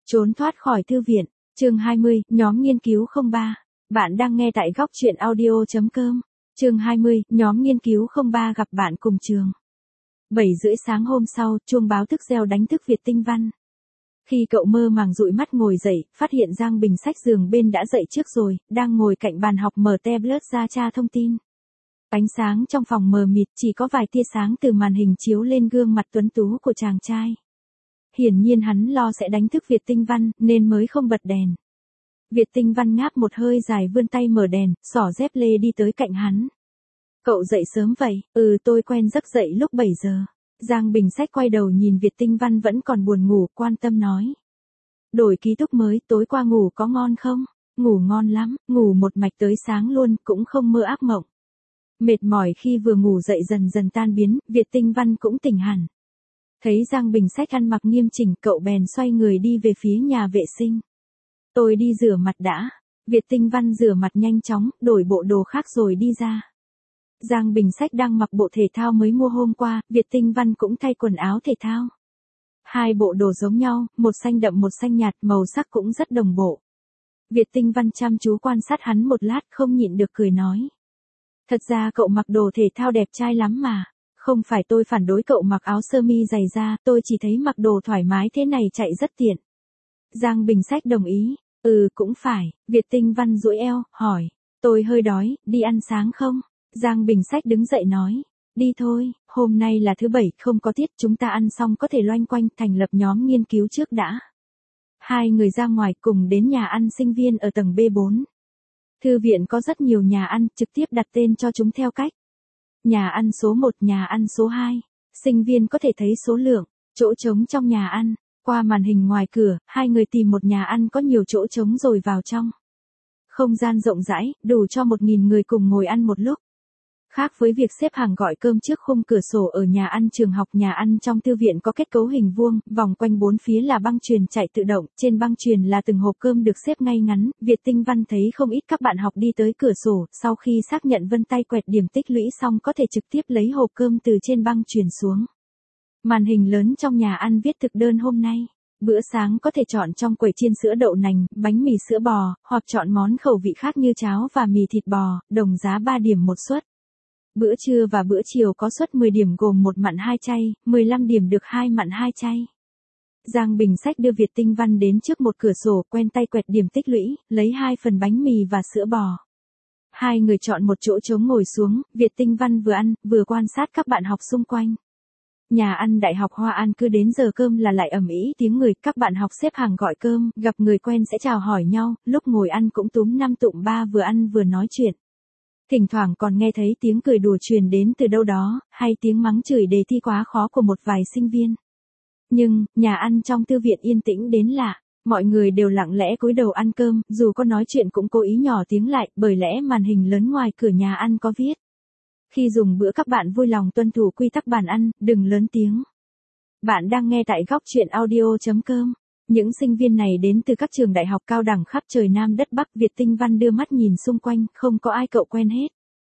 Trốn thoát khỏi thư viện, chương 20, nhóm nghiên cứu 03. Bạn đang nghe tại góc truyện audio.com. Chương 20, nhóm nghiên cứu 03 gặp bạn cùng trường. 7:30 sáng hôm sau, chuông báo thức reo đánh thức Việt Tinh Văn. Khi cậu mơ màng dụi mắt ngồi dậy, phát hiện Giang Bình xách giường bên đã dậy trước rồi, đang ngồi cạnh bàn học mở tablet ra tra thông tin. Ánh sáng trong phòng mờ mịt, chỉ có vài tia sáng từ màn hình chiếu lên gương mặt tuấn tú của chàng trai. Hiển nhiên hắn lo sẽ đánh thức Việt Tinh Văn, nên mới không bật đèn. Việt Tinh Văn ngáp một hơi dài vươn tay mở đèn, xỏ dép lê đi tới cạnh hắn. Cậu dậy sớm vậy? Tôi quen giấc dậy lúc 7 giờ. Giang Bình Sách quay đầu nhìn Việt Tinh Văn vẫn còn buồn ngủ, quan tâm nói. Đổi ký túc mới, tối qua ngủ có ngon không? Ngủ ngon lắm, ngủ một mạch tới sáng luôn, cũng không mơ ác mộng. Mệt mỏi khi vừa ngủ dậy dần dần tan biến, Việt Tinh Văn cũng tỉnh hẳn. Thấy Giang Bình Sách ăn mặc nghiêm chỉnh, cậu bèn xoay người đi về phía nhà vệ sinh. Tôi đi rửa mặt đã. Việt Tinh Văn rửa mặt nhanh chóng, đổi bộ đồ khác rồi đi ra. Giang Bình Sách đang mặc bộ thể thao mới mua hôm qua, Việt Tinh Văn cũng thay quần áo thể thao. Hai bộ đồ giống nhau, một xanh đậm một xanh nhạt, màu sắc cũng rất đồng bộ. Việt Tinh Văn chăm chú quan sát hắn một lát, không nhịn được cười nói. Thật ra cậu mặc đồ thể thao đẹp trai lắm mà. Không phải tôi phản đối cậu mặc áo sơ mi dày da, tôi chỉ thấy mặc đồ thoải mái thế này chạy rất tiện. Giang Bình Sách đồng ý. Cũng phải. Việt Tinh Văn duỗi eo, hỏi. Tôi hơi đói, đi ăn sáng không? Giang Bình Sách đứng dậy nói. Đi thôi, hôm nay là thứ 7, không có tiết, chúng ta ăn xong có thể loanh quanh thành lập nhóm nghiên cứu trước đã. Hai người ra ngoài cùng đến nhà ăn sinh viên ở tầng B4. Thư viện có rất nhiều nhà ăn, trực tiếp đặt tên cho chúng theo cách. Nhà ăn số 1, nhà ăn số 2. Sinh viên có thể thấy số lượng, chỗ trống trong nhà ăn. Qua màn hình ngoài cửa, hai người tìm một nhà ăn có nhiều chỗ trống rồi vào trong. Không gian rộng rãi, đủ cho 1.000 người cùng ngồi ăn một lúc. Khác với việc xếp hàng gọi cơm trước khung cửa sổ ở nhà ăn trường học, nhà ăn trong thư viện có kết cấu hình vuông, vòng quanh bốn phía là băng chuyền chạy tự động, trên băng chuyền là từng hộp cơm được xếp ngay ngắn. Việt Tinh Văn thấy không ít các bạn học đi tới cửa sổ, sau khi xác nhận vân tay quẹt điểm tích lũy xong có thể trực tiếp lấy hộp cơm từ trên băng chuyền xuống. Màn hình lớn trong nhà ăn viết thực đơn hôm nay. Bữa sáng có thể chọn trong quầy chiên sữa đậu nành, bánh mì sữa bò, hoặc chọn món khẩu vị khác như cháo và mì thịt bò, đồng giá 3 điểm một suất. Bữa trưa và bữa chiều có suất 10 điểm gồm 1 mặn 2 chay, 15 điểm được 2 mặn 2 chay. Giang Bình Sách đưa Việt Tinh Văn đến trước một cửa sổ, quen tay quẹt điểm tích lũy, lấy 2 phần bánh mì và sữa bò. Hai người chọn một chỗ trống ngồi xuống, Việt Tinh Văn vừa ăn, vừa quan sát các bạn học xung quanh. Nhà ăn Đại học Hoa An cứ đến giờ cơm là lại ầm ĩ tiếng người, các bạn học xếp hàng gọi cơm, gặp người quen sẽ chào hỏi nhau, lúc ngồi ăn cũng túm năm tụm ba vừa ăn vừa nói chuyện. Thỉnh thoảng còn nghe thấy tiếng cười đùa truyền đến từ đâu đó, hay tiếng mắng chửi đề thi quá khó của một vài sinh viên. Nhưng, nhà ăn trong thư viện yên tĩnh đến lạ, mọi người đều lặng lẽ cúi đầu ăn cơm, dù có nói chuyện cũng cố ý nhỏ tiếng lại, bởi lẽ màn hình lớn ngoài cửa nhà ăn có viết. Khi dùng bữa các bạn vui lòng tuân thủ quy tắc bàn ăn, đừng lớn tiếng. Bạn đang nghe tại góc truyện audio.com. Những sinh viên này đến từ các trường đại học cao đẳng khắp trời Nam đất Bắc. Việt Tinh Văn đưa mắt nhìn xung quanh, không có ai cậu quen hết.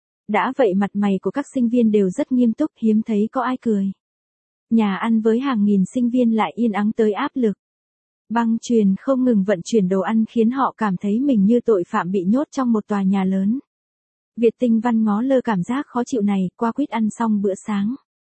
Đã vậy mặt mày của các sinh viên đều rất nghiêm túc, hiếm thấy có ai cười. Nhà ăn với hàng nghìn sinh viên lại yên ắng tới áp lực. Băng chuyền không ngừng vận chuyển đồ ăn khiến họ cảm thấy mình như tội phạm bị nhốt trong một tòa nhà lớn. Việt Tinh Văn ngó lơ cảm giác khó chịu này, qua quýt ăn xong bữa sáng.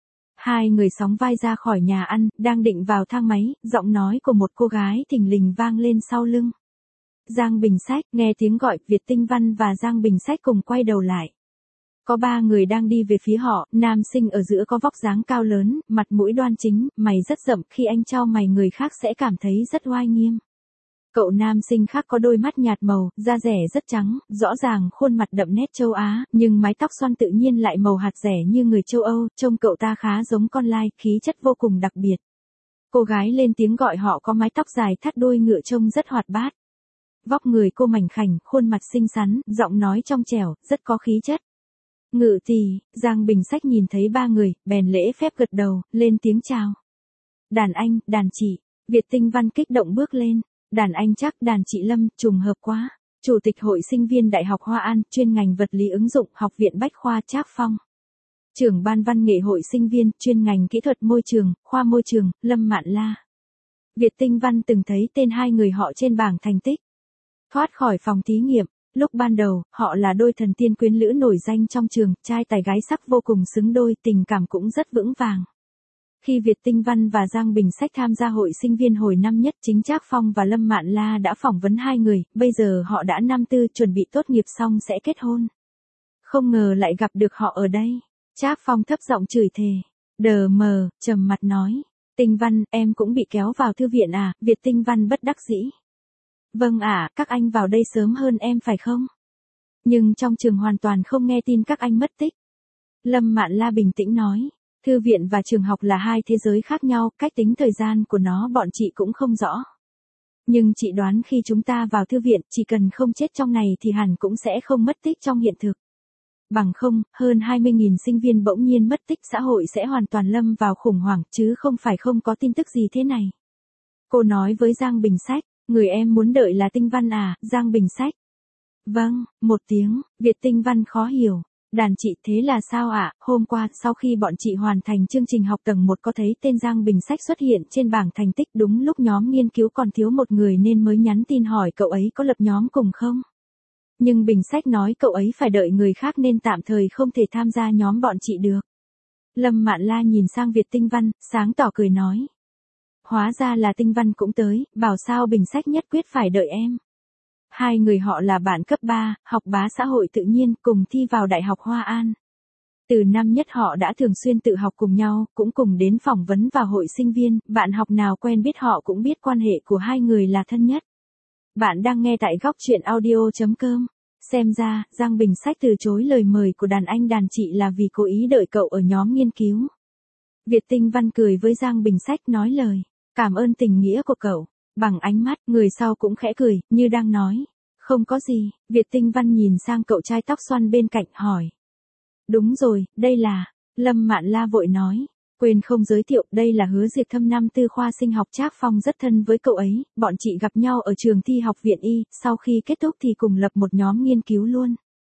Hai người sóng vai ra khỏi nhà ăn, đang định vào thang máy, giọng nói của một cô gái thình lình vang lên sau lưng. Giang Bình Sách, nghe tiếng gọi, Việt Tinh Văn và Giang Bình Sách cùng quay đầu lại. Có 3 người đang đi về phía họ, nam sinh ở giữa có vóc dáng cao lớn, mặt mũi đoan chính, mày rất rậm, khi anh chau mày người khác sẽ cảm thấy rất oai nghiêm. Cậu nam sinh khác có đôi mắt nhạt màu, da rẻ rất trắng, rõ ràng khuôn mặt đậm nét châu Á, nhưng mái tóc xoăn tự nhiên lại màu hạt rẻ như người châu Âu, trông cậu ta khá giống con lai, khí chất vô cùng đặc biệt. Cô gái lên tiếng gọi họ có mái tóc dài thắt đuôi ngựa trông rất hoạt bát. Vóc người cô mảnh khảnh, khuôn mặt xinh xắn, giọng nói trong trẻo, rất có khí chất. Ngự tỷ, Giang Bình Sách nhìn thấy 3 người, bèn lễ phép gật đầu, lên tiếng chào. Đàn anh, đàn chị. Việt Tinh Văn kích động bước lên. Đàn anh chắc, đàn chị Lâm, trùng hợp quá. Chủ tịch hội sinh viên Đại học Hoa An, chuyên ngành vật lý ứng dụng, Học viện Bách khoa Trác Phong. Trưởng ban văn nghệ hội sinh viên, chuyên ngành kỹ thuật môi trường, khoa môi trường, Lâm Mạn La. Việt Tinh Văn từng thấy tên hai người họ trên bảng thành tích. Thoát khỏi phòng thí nghiệm, lúc ban đầu, họ là đôi thần tiên quyến lữ nổi danh trong trường, trai tài gái sắc vô cùng xứng đôi, tình cảm cũng rất vững vàng. Khi Việt Tinh Văn và Giang Bình Sách tham gia hội sinh viên hồi năm nhất, chính Trác Phong và Lâm Mạn La đã phỏng vấn hai người, bây giờ họ đã năm tư, chuẩn bị tốt nghiệp xong sẽ kết hôn. Không ngờ lại gặp được họ ở đây. Trác Phong thấp giọng chửi thề. Đờ mờ, trầm mặt nói. Tinh Văn, em cũng bị kéo vào thư viện à? Việt Tinh Văn bất đắc dĩ. Vâng ạ, các anh vào đây sớm hơn em phải không? Nhưng trong trường hoàn toàn không nghe tin các anh mất tích. Lâm Mạn La bình tĩnh nói. Thư viện và trường học là hai thế giới khác nhau, cách tính thời gian của nó bọn chị cũng không rõ. Nhưng chị đoán khi chúng ta vào thư viện, chỉ cần không chết trong này thì hẳn cũng sẽ không mất tích trong hiện thực. Bằng không, hơn 20.000 sinh viên bỗng nhiên mất tích, xã hội sẽ hoàn toàn lâm vào khủng hoảng, chứ không phải không có tin tức gì thế này. Cô nói với Giang Bình Sách, người em muốn đợi là Tinh Văn à? Giang Bình Sách. Vâng, một tiếng. Việt Tinh Văn khó hiểu. Đàn chị, thế là sao ạ? Hôm qua, sau khi bọn chị hoàn thành chương trình học tầng 1 có thấy tên Giang Bình Sách xuất hiện trên bảng thành tích, đúng lúc nhóm nghiên cứu còn thiếu một người nên mới nhắn tin hỏi cậu ấy có lập nhóm cùng không? Nhưng Bình Sách nói cậu ấy phải đợi người khác nên tạm thời không thể tham gia nhóm bọn chị được. Lâm Mạn La nhìn sang Việt Tinh Văn, sáng tỏ cười nói. Hóa ra là Tinh Văn cũng tới, bảo sao Bình Sách nhất quyết phải đợi em. Hai người họ là bạn cấp 3, học bá xã hội tự nhiên, cùng thi vào Đại học Hoa An. Từ năm nhất họ đã thường xuyên tự học cùng nhau, cũng cùng đến phỏng vấn vào hội sinh viên, bạn học nào quen biết họ cũng biết quan hệ của hai người là thân nhất. Bạn đang nghe tại góc truyện audio.com. Xem ra, Giang Bình Sách từ chối lời mời của đàn anh đàn chị là vì cố ý đợi cậu ở nhóm nghiên cứu. Việt Tinh Văn cười với Giang Bình Sách nói lời, cảm ơn tình nghĩa của cậu. Bằng ánh mắt, người sau cũng khẽ cười, như đang nói. Không có gì, Việt Tinh Văn nhìn sang cậu trai tóc xoăn bên cạnh hỏi. Đúng rồi, đây là, Lâm Mạn La vội nói. Quên không giới thiệu, đây là Hứa Diệp Thâm năm tư khoa sinh học. Trác Phong rất thân với cậu ấy, bọn chị gặp nhau ở trường thi học viện y, sau khi kết thúc thì cùng lập một nhóm nghiên cứu luôn.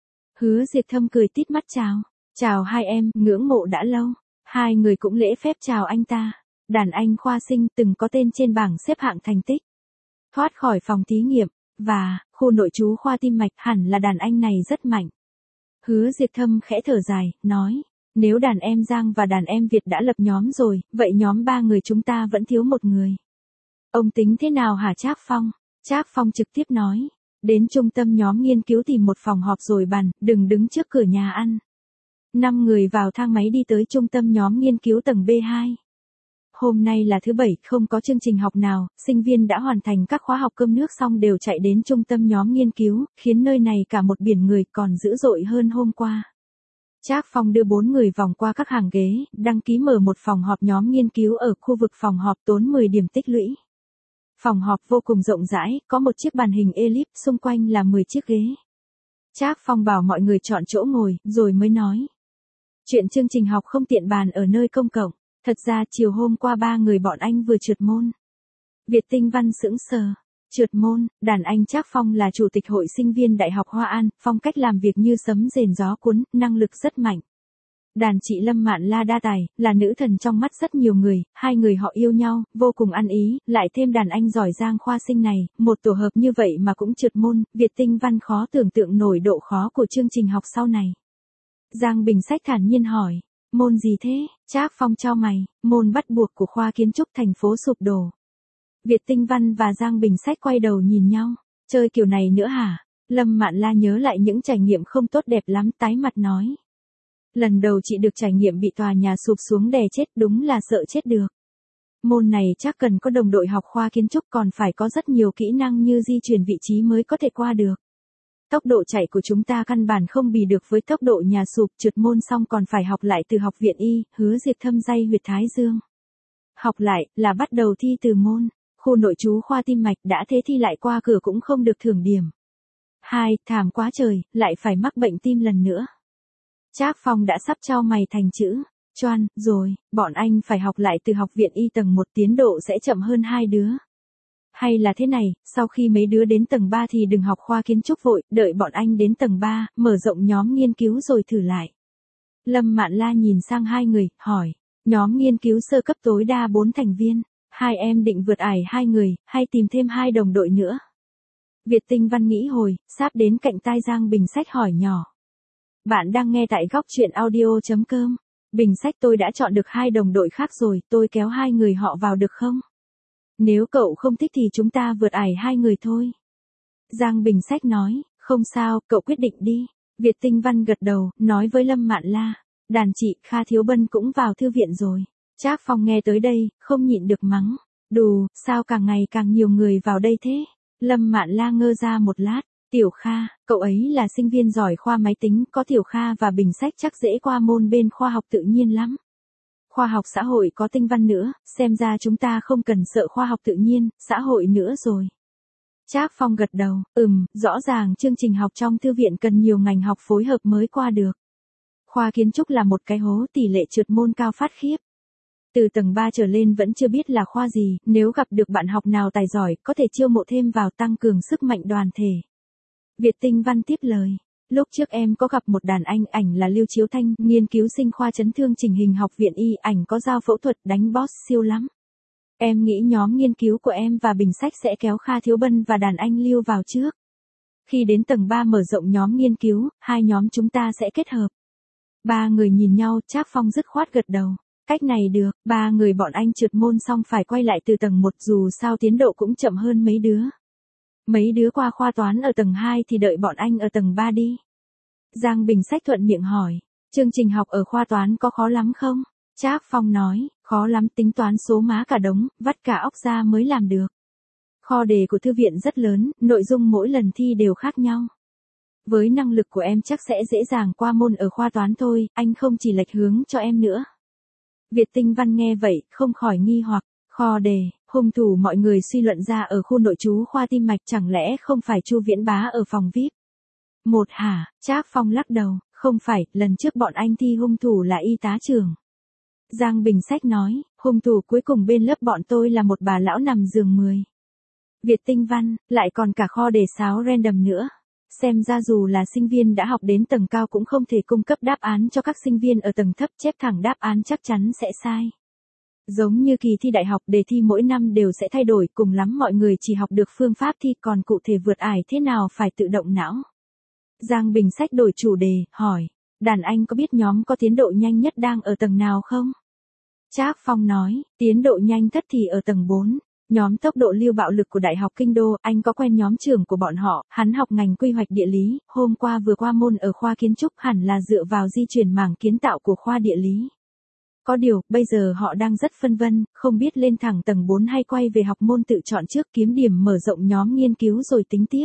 Hứa Diệp Thâm cười tít mắt chào. Chào hai em, ngưỡng mộ đã lâu. Hai người cũng lễ phép chào anh ta. Đàn anh khoa sinh từng có tên trên bảng xếp hạng thành tích. Thoát khỏi phòng thí nghiệm, và, khu nội trú khoa tim mạch, hẳn là đàn anh này rất mạnh. Hứa Diệp Thâm khẽ thở dài, nói. Nếu đàn em Giang và đàn em Việt đã lập nhóm rồi, vậy nhóm ba người chúng ta vẫn thiếu một người. Ông tính thế nào hả Trác Phong? Trác Phong trực tiếp nói. Đến trung tâm nhóm nghiên cứu tìm một phòng họp rồi bàn, đừng đứng trước cửa nhà ăn. 5 người vào thang máy đi tới trung tâm nhóm nghiên cứu tầng B2. Hôm nay là thứ Bảy, không có chương trình học nào, sinh viên đã hoàn thành các khóa học cơm nước xong đều chạy đến trung tâm nhóm nghiên cứu, khiến nơi này cả một biển người, còn dữ dội hơn hôm qua. Trác Phong đưa 4 người vòng qua các hàng ghế, đăng ký mở một phòng họp nhóm nghiên cứu ở khu vực phòng họp, tốn 10 điểm tích lũy. Phòng họp vô cùng rộng rãi, có một chiếc bàn hình elip, xung quanh là 10 chiếc ghế. Trác Phong bảo mọi người chọn chỗ ngồi, rồi mới nói. Chuyện chương trình học không tiện bàn ở nơi công cộng. Thật ra chiều hôm qua 3 người bọn anh vừa trượt môn. Việt Tinh Văn sững sờ. Trượt môn, đàn anh Trác Phong là chủ tịch hội sinh viên Đại học Hoa An, phong cách làm việc như sấm rền gió cuốn, năng lực rất mạnh. Đàn chị Lâm Mạn La đa tài, là nữ thần trong mắt rất nhiều người, hai người họ yêu nhau, vô cùng ăn ý, lại thêm đàn anh giỏi Giang khoa sinh này, một tổ hợp như vậy mà cũng trượt môn, Việt Tinh Văn khó tưởng tượng nổi độ khó của chương trình học sau này. Giang Bình Sách thản nhiên hỏi. Môn gì thế? Trác Phong chau mày, môn bắt buộc của khoa kiến trúc thành phố sụp đổ. Việt Tinh Văn và Giang Bình Sách quay đầu nhìn nhau, chơi kiểu này nữa hả? Lâm Mạn La nhớ lại những trải nghiệm không tốt đẹp lắm, tái mặt nói. Lần đầu chị được trải nghiệm bị tòa nhà sụp xuống đè chết, đúng là sợ chết được. Môn này chắc cần có đồng đội học khoa kiến trúc, còn phải có rất nhiều kỹ năng như di chuyển vị trí mới có thể qua được. Tốc độ chạy của chúng ta căn bản không bì được với tốc độ nhà sụp, trượt môn xong còn phải học lại từ học viện y. Hứa Diệp Thâm day huyệt thái dương. Học lại, là bắt đầu thi từ môn. Khu nội trú khoa tim mạch đã thế thi lại qua cửa cũng không được thưởng điểm. 2, thảm quá trời, lại phải mắc bệnh tim lần nữa. Trác Phong đã sắp chau mày thành chữ choan rồi, bọn anh phải học lại từ học viện y tầng 1, tiến độ sẽ chậm hơn hai đứa. Hay là thế này, sau khi mấy đứa đến tầng 3 thì đừng học khoa kiến trúc vội, đợi bọn anh đến tầng 3, mở rộng nhóm nghiên cứu rồi thử lại. Lâm Mạn La nhìn sang hai người, hỏi, nhóm nghiên cứu sơ cấp tối đa 4 thành viên. Hai em định vượt ải 2 người, hay tìm thêm 2 đồng đội nữa? Việt Tinh Văn nghĩ hồi, sắp đến cạnh tai Giang Bình Sách hỏi nhỏ. Bạn đang nghe tại góc truyện audio.com. Bình Sách, tôi đã chọn được 2 đồng đội khác rồi, tôi kéo 2 người họ vào được không? Nếu cậu không thích thì chúng ta vượt ải 2 người thôi. Giang Bình Sách nói, không sao, cậu quyết định đi. Việt Tinh Văn gật đầu, nói với Lâm Mạn La. Đàn chị, Kha Thiếu Bân cũng vào thư viện rồi. Trác Phong nghe tới đây, không nhịn được mắng. Đù, sao càng ngày càng nhiều người vào đây thế? Lâm Mạn La ngơ ra một lát. Tiểu Kha, cậu ấy là sinh viên giỏi khoa máy tính, có Tiểu Kha và Bình Sách chắc dễ qua môn bên khoa học tự nhiên lắm. Khoa học xã hội có Tinh Văn nữa, xem ra chúng ta không cần sợ khoa học tự nhiên, xã hội nữa rồi. Trác Phong gật đầu, rõ ràng chương trình học trong thư viện cần nhiều ngành học phối hợp mới qua được. Khoa kiến trúc là một cái hố, tỷ lệ trượt môn cao phát khiếp. Từ tầng 3 trở lên vẫn chưa biết là khoa gì, nếu gặp được bạn học nào tài giỏi, có thể chiêu mộ thêm vào tăng cường sức mạnh đoàn thể. Việt Tinh Văn tiếp lời, lúc trước em có gặp một đàn anh, ảnh là Lưu Chiếu Thanh, nghiên cứu sinh khoa chấn thương chỉnh hình học viện y, ảnh có dao phẫu thuật đánh boss siêu lắm. Em nghĩ nhóm nghiên cứu của em và Bình Sách sẽ kéo Kha Thiếu Bân và đàn anh Lưu vào trước. Khi đến tầng 3 mở rộng nhóm nghiên cứu, 2 nhóm chúng ta sẽ kết hợp. 3 người nhìn nhau, Trác Phong dứt khoát gật đầu. Cách này được, 3 người bọn anh trượt môn xong phải quay lại từ tầng 1, dù sao tiến độ cũng chậm hơn mấy đứa. Mấy đứa qua khoa toán ở tầng 2 thì đợi bọn anh ở tầng 3 đi. Giang Bình Sách thuận miệng hỏi, chương trình học ở khoa toán có khó lắm không? Trác Phong nói, khó lắm, tính toán số má cả đống, vắt cả óc ra mới làm được. Kho đề của thư viện rất lớn, nội dung mỗi lần thi đều khác nhau. Với năng lực của em chắc sẽ dễ dàng qua môn ở khoa toán thôi, anh không chỉ lệch hướng cho em nữa. Việt Tinh Văn nghe vậy, không khỏi nghi hoặc, kho đề, hung thủ mọi người suy luận ra ở khu nội trú khoa tim mạch, chẳng lẽ không phải Chu Viễn Bá ở phòng VIP? Một hả? Trác Phong lắc đầu, không phải, lần trước bọn anh thi hung thủ là y tá trưởng. Giang Bình Sách nói, hung thủ cuối cùng bên lớp bọn tôi là một bà lão nằm giường 10. Việt Tinh Văn, lại còn cả kho đề sáo random nữa. Xem ra dù là sinh viên đã học đến tầng cao cũng không thể cung cấp đáp án cho các sinh viên ở tầng thấp, chép thẳng đáp án chắc chắn sẽ sai. Giống như kỳ thi đại học, đề thi mỗi năm đều sẽ thay đổi, cùng lắm mọi người chỉ học được phương pháp thi, còn cụ thể vượt ải thế nào phải tự động não. Giang Bình Sách đổi chủ đề, hỏi, đàn anh có biết nhóm có tiến độ nhanh nhất đang ở tầng nào không? Trác Phong nói, tiến độ nhanh nhất thì ở tầng 4. Nhóm tốc độ lưu bạo lực của Đại học Kinh Đô, anh có quen nhóm trưởng của bọn họ, hắn học ngành quy hoạch địa lý, hôm qua vừa qua môn ở khoa kiến trúc, hẳn là dựa vào di chuyển mảng kiến tạo của khoa địa lý. Có điều, bây giờ họ đang rất phân vân, không biết lên thẳng tầng 4 hay quay về học môn tự chọn trước, kiếm điểm mở rộng nhóm nghiên cứu rồi tính tiếp.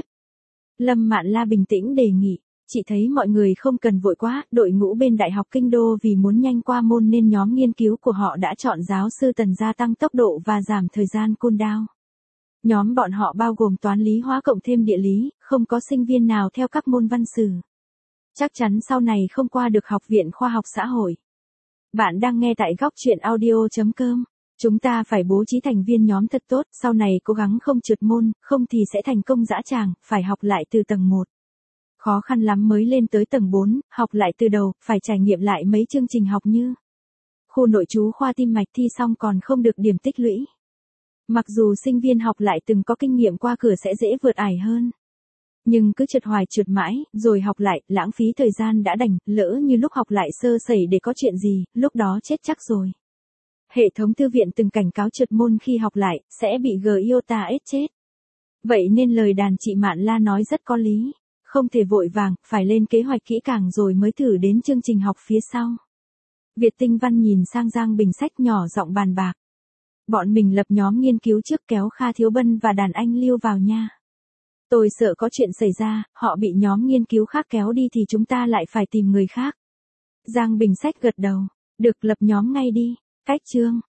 Lâm Mạn La bình tĩnh đề nghị, chị thấy mọi người không cần vội quá, đội ngũ bên Đại học Kinh Đô vì muốn nhanh qua môn nên nhóm nghiên cứu của họ đã chọn giáo sư Tần gia tăng tốc độ và giảm thời gian cool down. Nhóm bọn họ bao gồm toán lý hóa cộng thêm địa lý, không có sinh viên nào theo các môn văn sử. Chắc chắn sau này không qua được học viện khoa học xã hội. Bạn đang nghe tại góc truyện audio.com. Chúng ta phải bố trí thành viên nhóm thật tốt, sau này cố gắng không trượt môn, không thì sẽ thành công dã tràng, phải học lại từ tầng 1. Khó khăn lắm mới lên tới tầng 4, học lại từ đầu, phải trải nghiệm lại mấy chương trình học như khu nội trú khoa tim mạch, thi xong còn không được điểm tích lũy. Mặc dù sinh viên học lại từng có kinh nghiệm qua cửa sẽ dễ vượt ải hơn. Nhưng cứ trượt hoài trượt mãi, rồi học lại, lãng phí thời gian đã đành, lỡ như lúc học lại sơ sẩy để có chuyện gì, lúc đó chết chắc rồi. Hệ thống thư viện từng cảnh cáo trượt môn khi học lại, sẽ bị GIOTA chết. Vậy nên lời đàn chị Mạn La nói rất có lý. Không thể vội vàng, phải lên kế hoạch kỹ càng rồi mới thử đến chương trình học phía sau. Việt Tinh Văn nhìn sang Giang Bình Sách nhỏ giọng bàn bạc. Bọn mình lập nhóm nghiên cứu trước, kéo Kha Thiếu Bân và đàn anh Lưu vào nha. Tôi sợ có chuyện xảy ra, họ bị nhóm nghiên cứu khác kéo đi thì chúng ta lại phải tìm người khác. Giang Bình Sách gật đầu. Được, lập nhóm ngay đi. Cách chương.